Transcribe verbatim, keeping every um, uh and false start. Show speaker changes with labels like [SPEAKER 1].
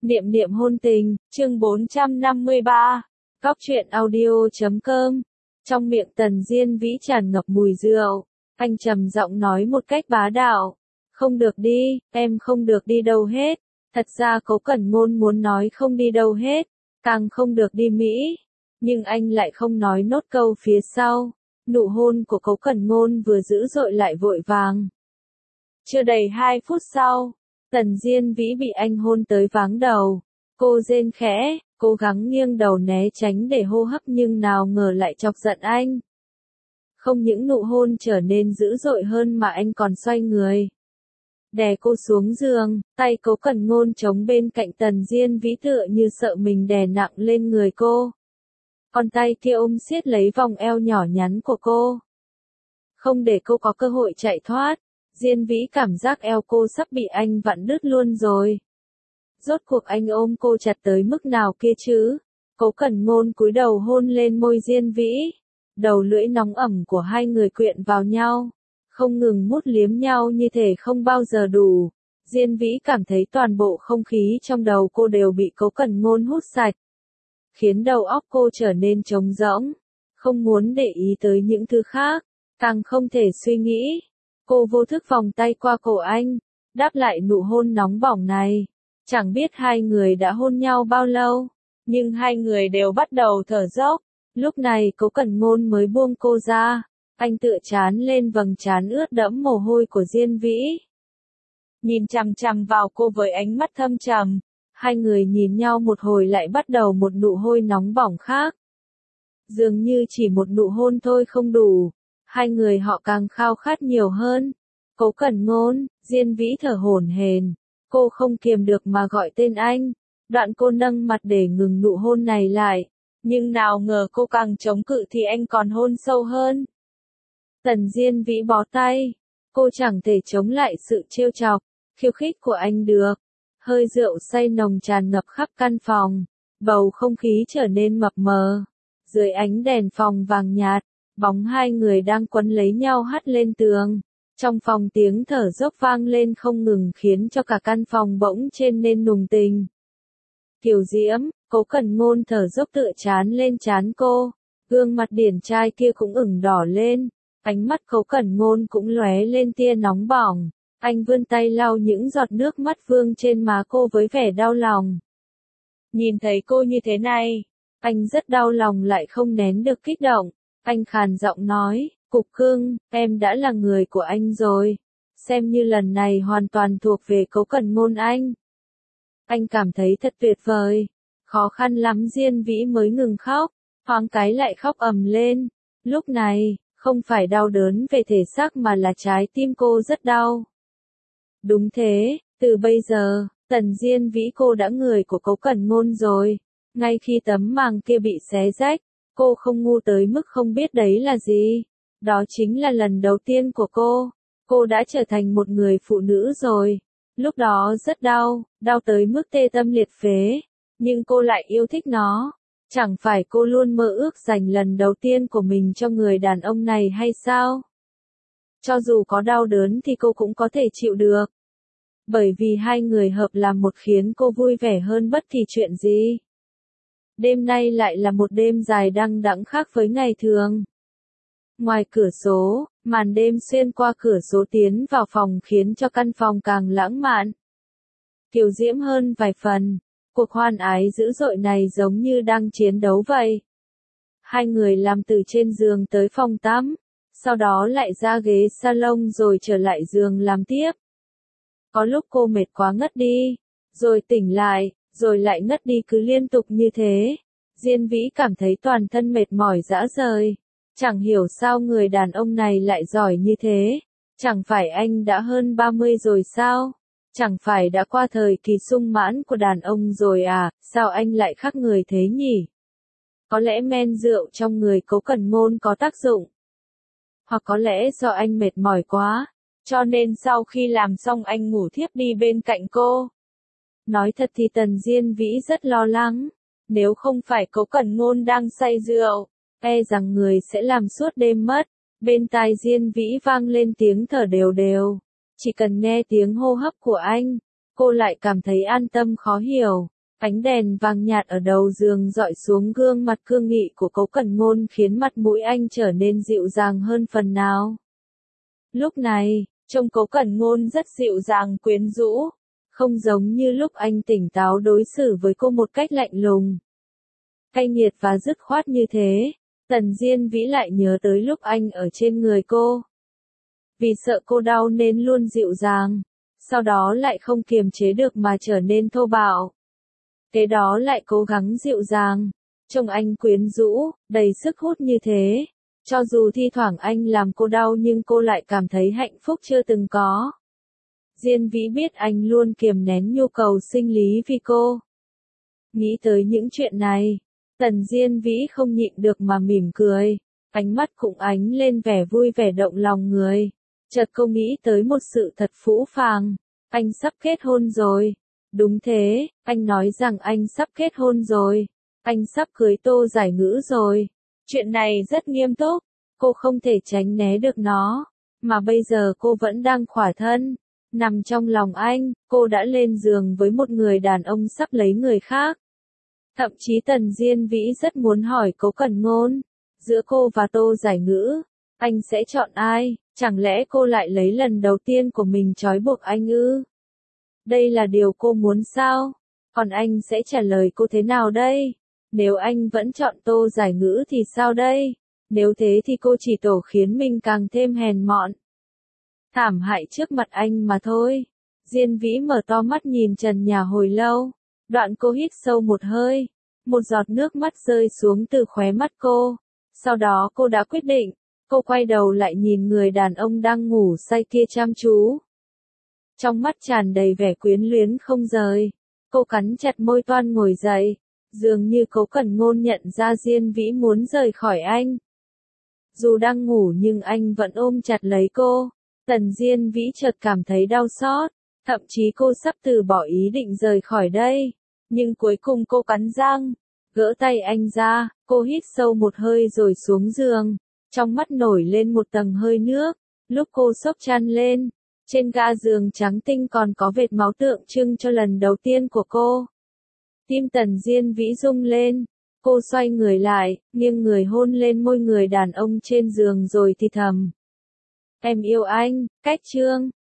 [SPEAKER 1] Niệm niệm hôn tình, chương bốn trăm năm mươi ba. Góc truyện audio chấm com. Trong miệng Tần Diên Vĩ tràn ngập mùi rượu, anh trầm giọng nói một cách bá đạo. Không được đi, em không được đi đâu hết. Thật ra Cố Cẩn Ngôn muốn nói không đi đâu hết, càng không được đi Mỹ. Nhưng anh lại không nói nốt câu phía sau. Nụ hôn của Cố Cẩn Ngôn vừa dữ dội lại vội vàng. Chưa đầy hai phút sau, Tần Diên Vĩ bị anh hôn tới váng đầu. Cô rên khẽ, cố gắng nghiêng đầu né tránh để hô hấp nhưng nào ngờ lại chọc giận anh. Không những nụ hôn trở nên dữ dội hơn mà anh còn xoay người, đè cô xuống giường, tay Cố Cẩn Ngôn chống bên cạnh Tần Diên Vĩ tựa như sợ mình đè nặng lên người cô. Còn tay kia ôm siết lấy vòng eo nhỏ nhắn của cô, không để cô có cơ hội chạy thoát. Diên Vĩ cảm giác eo cô sắp bị anh vặn đứt luôn rồi. Rốt cuộc anh ôm cô chặt tới mức nào kia chứ? Cố Cẩn Ngôn cúi đầu hôn lên môi Diên Vĩ. Đầu lưỡi nóng ẩm của hai người quyện vào nhau, không ngừng mút liếm nhau như thể không bao giờ đủ. Diên Vĩ cảm thấy toàn bộ không khí trong đầu cô đều bị Cố Cẩn Ngôn hút sạch, khiến đầu óc cô trở nên trống rỗng, không muốn để ý tới những thứ khác, càng không thể suy nghĩ. Cô vô thức vòng tay qua cổ anh, đáp lại nụ hôn nóng bỏng này. Chẳng biết hai người đã hôn nhau bao lâu, nhưng hai người đều bắt đầu thở dốc. Lúc này Cố Cẩn Ngôn mới buông cô ra, anh tựa trán lên vầng trán ướt đẫm mồ hôi của Diên Vĩ. Nhìn chằm chằm vào cô với ánh mắt thâm trầm, hai người nhìn nhau một hồi lại bắt đầu một nụ hôn nóng bỏng khác. Dường như chỉ một nụ hôn thôi không đủ. Hai người họ càng khao khát nhiều hơn. Cố Cẩn Ngôn, Diên Vĩ thở hổn hển, cô không kiềm được mà gọi tên anh. Đoạn cô nâng mặt để ngừng nụ hôn này lại, nhưng nào ngờ cô càng chống cự thì anh còn hôn sâu hơn. Tần Diên Vĩ bó tay, cô chẳng thể chống lại sự trêu chọc, khiêu khích của anh được. Hơi rượu say nồng tràn ngập khắp căn phòng, bầu không khí trở nên mập mờ. Dưới ánh đèn phòng vàng nhạt, bóng hai người đang quấn lấy nhau hắt lên tường. Trong phòng tiếng thở dốc vang lên không ngừng khiến cho cả căn phòng bỗng trên nên nùng tình. Kiều Diễm, Cố Cẩn Ngôn thở dốc tựa chán lên trán cô, gương mặt điển trai kia cũng ửng đỏ lên, ánh mắt Cố Cẩn Ngôn cũng lóe lên tia nóng bỏng. Anh vươn tay lau những giọt nước mắt vương trên má cô với vẻ đau lòng. Nhìn thấy cô như thế này, anh rất đau lòng lại không nén được kích động. Anh khàn giọng nói, Cục Cưng, em đã là người của anh rồi. Xem như lần này hoàn toàn thuộc về Cố Cẩn Ngôn anh. Anh cảm thấy thật tuyệt vời. Khó khăn lắm Diên Vĩ mới ngừng khóc, thoáng cái lại khóc ầm lên. Lúc này, không phải đau đớn về thể xác mà là trái tim cô rất đau. Đúng thế, từ bây giờ, Tần Diên Vĩ cô đã người của Cố Cẩn Ngôn rồi. Ngay khi tấm màng kia bị xé rách, cô không ngu tới mức không biết đấy là gì. Đó chính là lần đầu tiên của cô. Cô đã trở thành một người phụ nữ rồi. Lúc đó rất đau, đau tới mức tê tâm liệt phế. Nhưng cô lại yêu thích nó. Chẳng phải cô luôn mơ ước dành lần đầu tiên của mình cho người đàn ông này hay sao? Cho dù có đau đớn thì cô cũng có thể chịu được. Bởi vì hai người hợp làm một khiến cô vui vẻ hơn bất kỳ chuyện gì. Đêm nay lại là một đêm dài đăng đẵng khác với ngày thường. Ngoài cửa sổ, màn đêm xuyên qua cửa sổ tiến vào phòng khiến cho căn phòng càng lãng mạn, kiều diễm hơn vài phần. Cuộc hoan ái dữ dội này giống như đang chiến đấu vậy. Hai người làm từ trên giường tới phòng tắm, sau đó lại ra ghế salon rồi trở lại giường làm tiếp. Có lúc cô mệt quá ngất đi, rồi tỉnh lại, rồi lại ngất đi cứ liên tục như thế. Diên Vĩ cảm thấy toàn thân mệt mỏi rã rời. Chẳng hiểu sao người đàn ông này lại giỏi như thế. Chẳng phải anh đã hơn ba mươi rồi sao? Chẳng phải đã qua thời kỳ sung mãn của đàn ông rồi à? Sao anh lại khác người thế nhỉ? Có lẽ men rượu trong người Cố Cẩn Ngôn có tác dụng. Hoặc có lẽ do anh mệt mỏi quá, cho nên sau khi làm xong anh ngủ thiếp đi bên cạnh cô. Nói thật thì Tần Diên Vĩ rất lo lắng. Nếu không phải Cố Cẩn Ngôn đang say rượu, e rằng người sẽ làm suốt đêm mất. Bên tai Diên Vĩ vang lên tiếng thở đều đều. Chỉ cần nghe tiếng hô hấp của anh, cô lại cảm thấy an tâm khó hiểu. Ánh đèn vàng nhạt ở đầu giường dọi xuống gương mặt cương nghị của Cố Cẩn Ngôn khiến mặt mũi anh trở nên dịu dàng hơn phần nào. Lúc này, trông Cố Cẩn Ngôn rất dịu dàng quyến rũ, không giống như lúc anh tỉnh táo đối xử với cô một cách lạnh lùng, cay nghiệt và dứt khoát như thế. Tần Diên Vĩ lại nhớ tới lúc anh ở trên người cô. Vì sợ cô đau nên luôn dịu dàng, sau đó lại không kiềm chế được mà trở nên thô bạo. Kế đó lại cố gắng dịu dàng, trông anh quyến rũ, đầy sức hút như thế. Cho dù thi thoảng anh làm cô đau nhưng cô lại cảm thấy hạnh phúc chưa từng có. Diên Vĩ biết anh luôn kiềm nén nhu cầu sinh lý vì cô. Nghĩ tới những chuyện này, Tần Diên Vĩ không nhịn được mà mỉm cười, ánh mắt cũng ánh lên vẻ vui vẻ động lòng người. Chợt cô nghĩ tới một sự thật phũ phàng, anh sắp kết hôn rồi. Đúng thế, anh nói rằng anh sắp kết hôn rồi, anh sắp cưới Tô Giải Ngữ rồi. Chuyện này rất nghiêm túc, cô không thể tránh né được nó, mà bây giờ cô vẫn đang khỏa thân, nằm trong lòng anh, cô đã lên giường với một người đàn ông sắp lấy người khác. Thậm chí Tần Diên Vĩ rất muốn hỏi Cố Cẩn Ngôn, giữa cô và Tô Giải Ngữ, anh sẽ chọn ai, chẳng lẽ cô lại lấy lần đầu tiên của mình trói buộc anh ư? Đây là điều cô muốn sao? Còn anh sẽ trả lời cô thế nào đây? Nếu anh vẫn chọn Tô Giải Ngữ thì sao đây? Nếu thế thì cô chỉ tổ khiến mình càng thêm hèn mọn, thảm hại trước mặt anh mà thôi. Diên Vĩ mở to mắt nhìn trần nhà hồi lâu, đoạn cô hít sâu một hơi, một giọt nước mắt rơi xuống từ khóe mắt cô. Sau đó cô đã quyết định, cô quay đầu lại nhìn người đàn ông đang ngủ say kia chăm chú. Trong mắt tràn đầy vẻ quyến luyến không rời, cô cắn chặt môi toan ngồi dậy, dường như Cố Cẩn Ngôn nhận ra Diên Vĩ muốn rời khỏi anh. Dù đang ngủ nhưng anh vẫn ôm chặt lấy cô. Tần Diên Vĩ chợt cảm thấy đau xót, thậm chí cô sắp từ bỏ ý định rời khỏi đây. Nhưng cuối cùng cô cắn răng, gỡ tay anh ra, cô hít sâu một hơi rồi xuống giường, trong mắt nổi lên một tầng hơi nước. Lúc cô xốc chăn lên, trên ga giường trắng tinh còn có vệt máu tượng trưng cho lần đầu tiên của cô. Tim Tần Diên Vĩ rung lên, cô xoay người lại, nghiêng người hôn lên môi người đàn ông trên giường rồi thì thầm. Em yêu anh, cách chương.